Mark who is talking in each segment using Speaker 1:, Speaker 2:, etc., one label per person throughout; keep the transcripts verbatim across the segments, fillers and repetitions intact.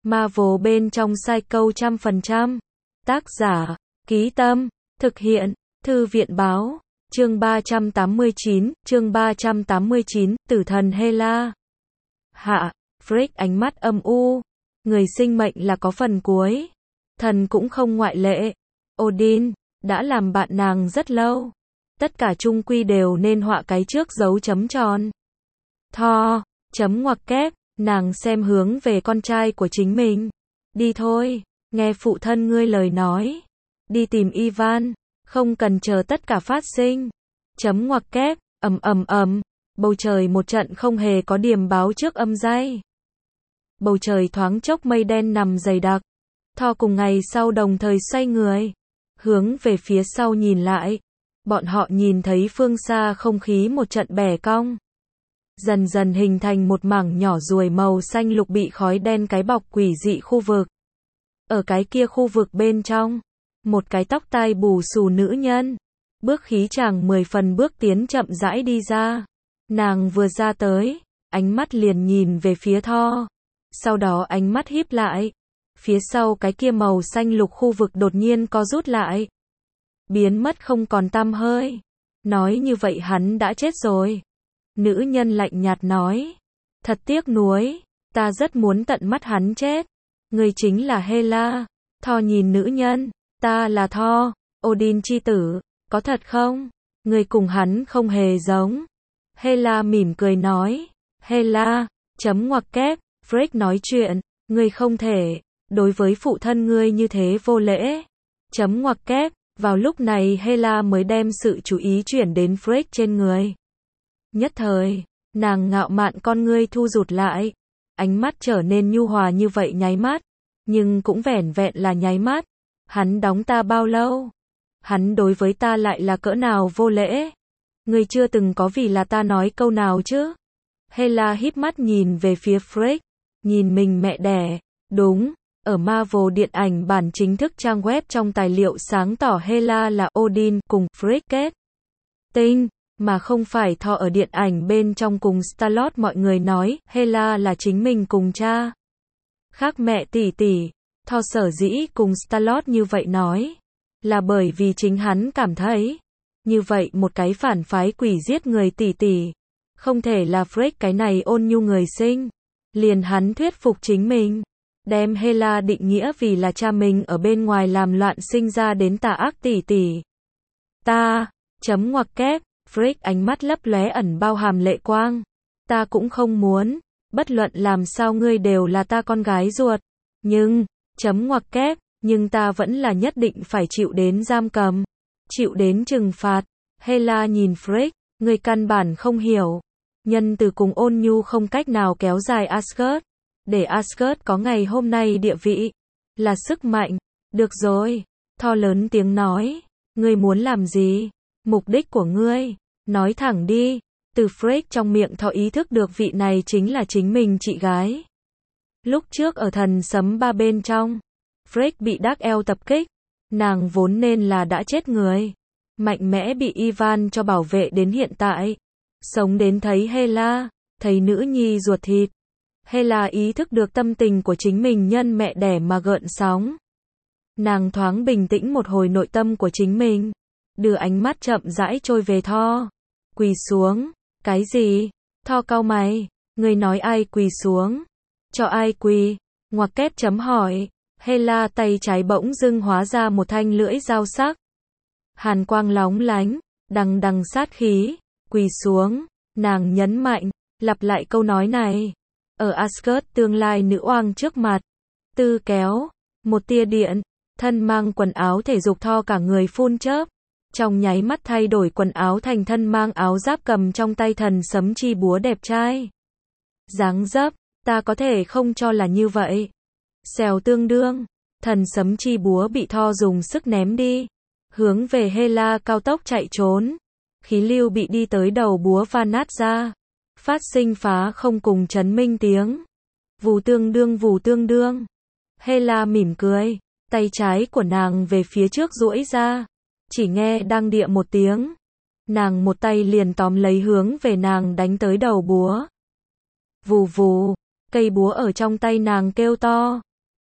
Speaker 1: Marvel bên trong sai câu trăm phần trăm. Tác giả, Ký Tâm, thực hiện, Thư viện báo, chương ba trăm tám mươi chín, chương ba trăm tám mươi chín, Tử thần Hela. Hạ, Frigg ánh mắt âm u, người sinh mệnh là có phần cuối, thần cũng không ngoại lệ. Odin, đã làm bạn nàng rất lâu, tất cả chung quy đều nên họa cái trước dấu chấm tròn. Thor, chấm ngoặc kép, nàng xem hướng về con trai của chính mình. Đi thôi, nghe phụ thân ngươi lời nói. Đi tìm Ivan, không cần chờ tất cả phát sinh. Chấm ngoặc kép, ầm ầm ầm, bầu trời một trận không hề có điềm báo trước âm day. Bầu trời thoáng chốc mây đen nằm dày đặc. Thor cùng ngày sau đồng thời xoay người, hướng về phía sau nhìn lại. Bọn họ nhìn thấy phương xa không khí một trận bẻ cong. Dần dần hình thành một mảng nhỏ ruồi màu xanh lục bị khói đen cái bọc quỷ dị khu vực. Ở cái kia khu vực bên trong, một cái tóc tai bù xù nữ nhân, bước khí chàng mười phần bước tiến chậm rãi đi ra. Nàng vừa ra tới, ánh mắt liền nhìn về phía Thor, sau đó ánh mắt híp lại. Phía sau cái kia màu xanh lục khu vực đột nhiên co rút lại, biến mất không còn tăm hơi. Nói như vậy hắn đã chết rồi. Nữ nhân lạnh nhạt nói, thật tiếc nuối, ta rất muốn tận mắt hắn chết. Người chính là Hela. Thor nhìn nữ nhân, ta là Thor, Odin chi tử, có thật không? Người cùng hắn không hề giống. Hela mỉm cười nói, Hela, chấm ngoặc kép, Frigg nói chuyện, ngươi không thể, đối với phụ thân ngươi như thế vô lễ. Chấm ngoặc kép, vào lúc này Hela mới đem sự chú ý chuyển đến Frigg trên người. Nhất thời, nàng ngạo mạn con ngươi thu rụt lại, ánh mắt trở nên nhu hòa như vậy nháy mắt, nhưng cũng vẻn vẹn là nháy mắt. Hắn đóng ta bao lâu? Hắn đối với ta lại là cỡ nào vô lễ? Ngươi chưa từng có vì là ta nói câu nào chứ? Hela híp mắt nhìn về phía Frigg, nhìn mình mẹ đẻ, đúng, ở Marvel điện ảnh bản chính thức trang web trong tài liệu sáng tỏ Hela là Odin cùng Frigg kết tinh, mà không phải Thor. Ở điện ảnh bên trong cùng Star-Lord mọi người nói Hela là chính mình cùng cha. Khác mẹ tỷ tỷ, Thor sở dĩ cùng Star-Lord như vậy nói, là bởi vì chính hắn cảm thấy, như vậy một cái phản phái quỷ giết người tỷ tỷ, không thể là Frigg cái này ôn nhu người sinh. Liền hắn thuyết phục chính mình, đem Hela định nghĩa vì là cha mình ở bên ngoài làm loạn sinh ra đến tà ác tỷ tỷ. Ta, chấm ngoặc kép, Frigg ánh mắt lấp lóe ẩn bao hàm lệ quang. Ta cũng không muốn, bất luận làm sao ngươi đều là ta con gái ruột. Nhưng, chấm ngoặc kép, nhưng ta vẫn là nhất định phải chịu đến giam cầm, chịu đến trừng phạt. Hela nhìn Frigg, ngươi căn bản không hiểu. Nhân từ cùng ôn nhu không cách nào kéo dài Asgard. Để Asgard có ngày hôm nay địa vị, là sức mạnh. Được rồi, Thor lớn tiếng nói, ngươi muốn làm gì? Mục đích của ngươi, nói thẳng đi. Từ Frigg trong miệng Thor ý thức được vị này chính là chính mình chị gái. Lúc trước ở thần sấm ba bên trong, Frigg bị Dark Elf tập kích, nàng vốn nên là đã chết người, mạnh mẽ bị Ivan cho bảo vệ đến hiện tại, sống đến thấy Hela, thấy nữ nhi ruột thịt. Hela ý thức được tâm tình của chính mình nhân mẹ đẻ mà gợn sóng. Nàng thoáng bình tĩnh một hồi nội tâm của chính mình, đưa ánh mắt chậm rãi trôi về Thor. Quỳ xuống, cái gì? Thor cau mày, người nói ai quỳ xuống? Cho ai quỳ? Ngoặc kép chấm hỏi. Hela tay trái bỗng dưng hóa ra một thanh lưỡi dao sắc. Hàn quang lóng lánh, đằng đằng sát khí. Quỳ xuống, nàng nhấn mạnh, lặp lại câu nói này. Ở Asgard tương lai nữ oang trước mặt, tư kéo, một tia điện, thân mang quần áo thể dục Thor cả người phun chớp, trong nháy mắt thay đổi quần áo thành thân mang áo giáp cầm trong tay thần sấm chi búa đẹp trai. Dáng dấp, ta có thể không cho là như vậy. Xèo tương đương, thần sấm chi búa bị Thor dùng sức ném đi, hướng về Hela cao tốc chạy trốn. Khí lưu bị đi tới đầu búa va nát ra, phát sinh phá không cùng chấn minh tiếng. Vù tương đương vù tương đương. Hela mỉm cười, tay trái của nàng về phía trước duỗi ra, chỉ nghe đăng địa một tiếng. Nàng một tay liền tóm lấy hướng về nàng đánh tới đầu búa. Vù vù, cây búa ở trong tay nàng kêu to,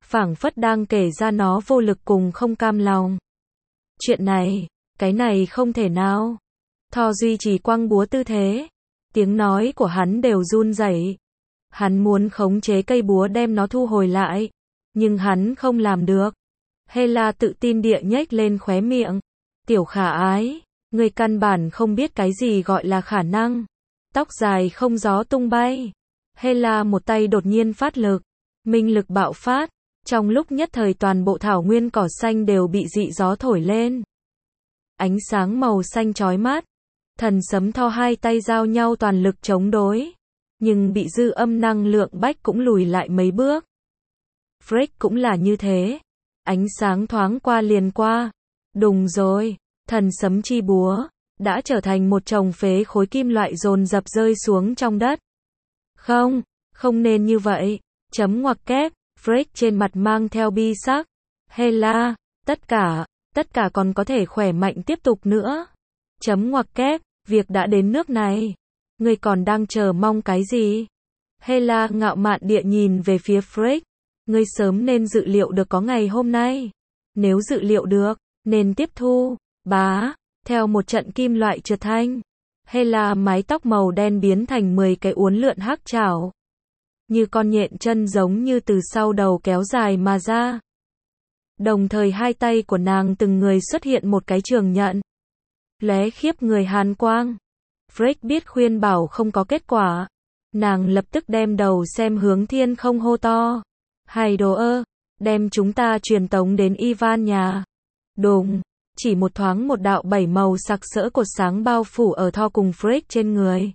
Speaker 1: phảng phất đang kể ra nó vô lực cùng không cam lòng. Chuyện này, cái này không thể nào. Thor duy trì quăng búa tư thế. Tiếng nói của hắn đều run rẩy. Hắn muốn khống chế cây búa đem nó thu hồi lại. Nhưng hắn không làm được. Hela tự tin địa nhếch lên khóe miệng. Tiểu khả ái, người căn bản không biết cái gì gọi là khả năng. Tóc dài không gió tung bay. Hela một tay đột nhiên phát lực. Minh lực bạo phát. Trong lúc nhất thời toàn bộ thảo nguyên cỏ xanh đều bị dị gió thổi lên. Ánh sáng màu xanh chói mắt. Thần sấm Thor hai tay giao nhau toàn lực chống đối. Nhưng bị dư âm năng lượng bách cũng lùi lại mấy bước. Freck cũng là như thế. Ánh sáng thoáng qua liền qua. Đùng rồi, thần sấm chi búa đã trở thành một chồng phế khối kim loại dồn dập rơi xuống trong đất. Không, không nên như vậy. Chấm ngoặc kép, Freck trên mặt mang theo bi sắc. Hela, tất cả, tất cả còn có thể khỏe mạnh tiếp tục nữa. Chấm ngoặc kép, việc đã đến nước này. Ngươi còn đang chờ mong cái gì? Hela ngạo mạn địa nhìn về phía Freck. Ngươi sớm nên dự liệu được có ngày hôm nay. Nếu dự liệu được, nên tiếp thu. Bá, theo một trận kim loại trượt thanh. Hela mái tóc màu đen biến thành mười cái uốn lượn hắc chảo. Như con nhện chân giống như từ sau đầu kéo dài mà ra. Đồng thời hai tay của nàng từng người xuất hiện một cái trường nhận. Lóe khiếp người hàn quang. Freck biết khuyên bảo không có kết quả. Nàng lập tức đem đầu xem hướng thiên không hô to. Hay đồ ơ, đem chúng ta truyền tống đến Ivan nhà. Đùng, chỉ một thoáng một đạo bảy màu sặc sỡ cột sáng bao phủ ở Thor cùng Freck trên người.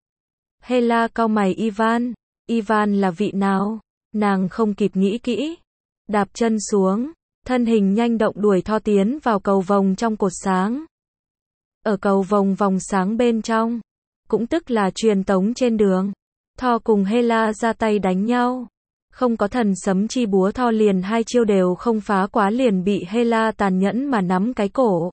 Speaker 1: Hela cau mày Ivan, Ivan là vị nào? Nàng không kịp nghĩ kỹ. Đạp chân xuống, thân hình nhanh động đuổi Thor tiến vào cầu vồng trong cột sáng. Ở cầu vồng vòng sáng bên trong, cũng tức là truyền tống trên đường, Thor cùng Hela ra tay đánh nhau. Không có thần sấm chi búa Thor liền hai chiêu đều không phá quá liền bị Hela tàn nhẫn mà nắm cái cổ.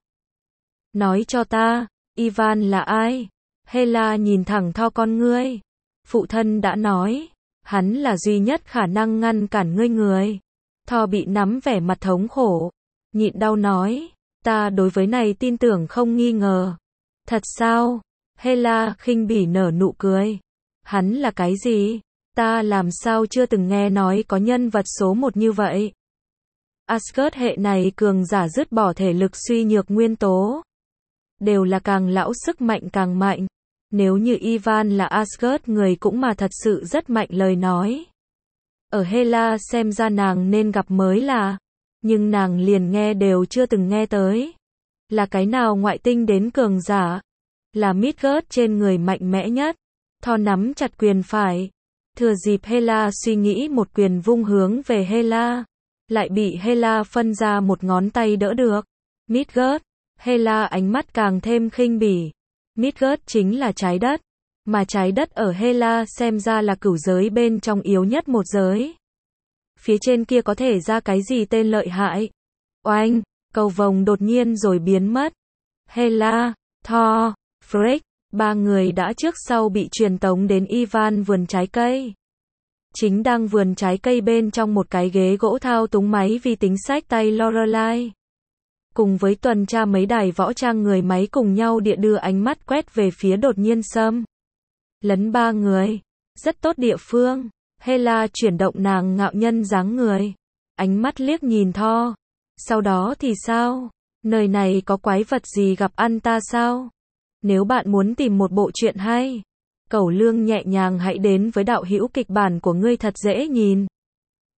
Speaker 1: Nói cho ta, Ivan là ai? Hela nhìn thẳng Thor con ngươi. Phụ thân đã nói, hắn là duy nhất khả năng ngăn cản ngươi người. Thor bị nắm vẻ mặt thống khổ, nhịn đau nói, ta đối với này tin tưởng không nghi ngờ. Thật sao? Hela khinh bỉ nở nụ cười. Hắn là cái gì? Ta làm sao chưa từng nghe nói có nhân vật số một như vậy. Asgard hệ này cường giả dứt bỏ thể lực suy nhược nguyên tố. Đều là càng lão sức mạnh càng mạnh. Nếu như Ivan là Asgard người cũng mà thật sự rất mạnh lời nói. Ở Hela xem ra nàng nên gặp mới là. Nhưng nàng liền nghe đều chưa từng nghe tới. Là cái nào ngoại tinh đến cường giả? Là Midgard trên người mạnh mẽ nhất. Thor nắm chặt quyền phải. Thừa dịp Hela suy nghĩ một quyền vung hướng về Hela. Lại bị Hela phân ra một ngón tay đỡ được. Midgard. Hela ánh mắt càng thêm khinh bỉ. Midgard chính là trái đất. Mà trái đất ở Hela xem ra là cửu giới bên trong yếu nhất một giới. Phía trên kia có thể ra cái gì tên lợi hại. Oanh, cầu vồng đột nhiên rồi biến mất. Hela, Thor, Freck, ba người đã trước sau bị truyền tống đến Ivan vườn trái cây. Chính đang vườn trái cây bên trong một cái ghế gỗ thao túng máy vi tính sách tay Lorelai. Cùng với tuần tra mấy đài võ trang người máy cùng nhau địa đưa ánh mắt quét về phía đột nhiên xâm lấn ba người. Rất tốt địa phương. Hela chuyển động nàng ngạo nhân dáng người. Ánh mắt liếc nhìn Thor. Sau đó thì sao? Nơi này có quái vật gì gặp ăn ta sao? Nếu bạn muốn tìm một bộ truyện hay, cẩu lương nhẹ nhàng hãy đến với đạo hữu kịch bản của ngươi thật dễ nhìn.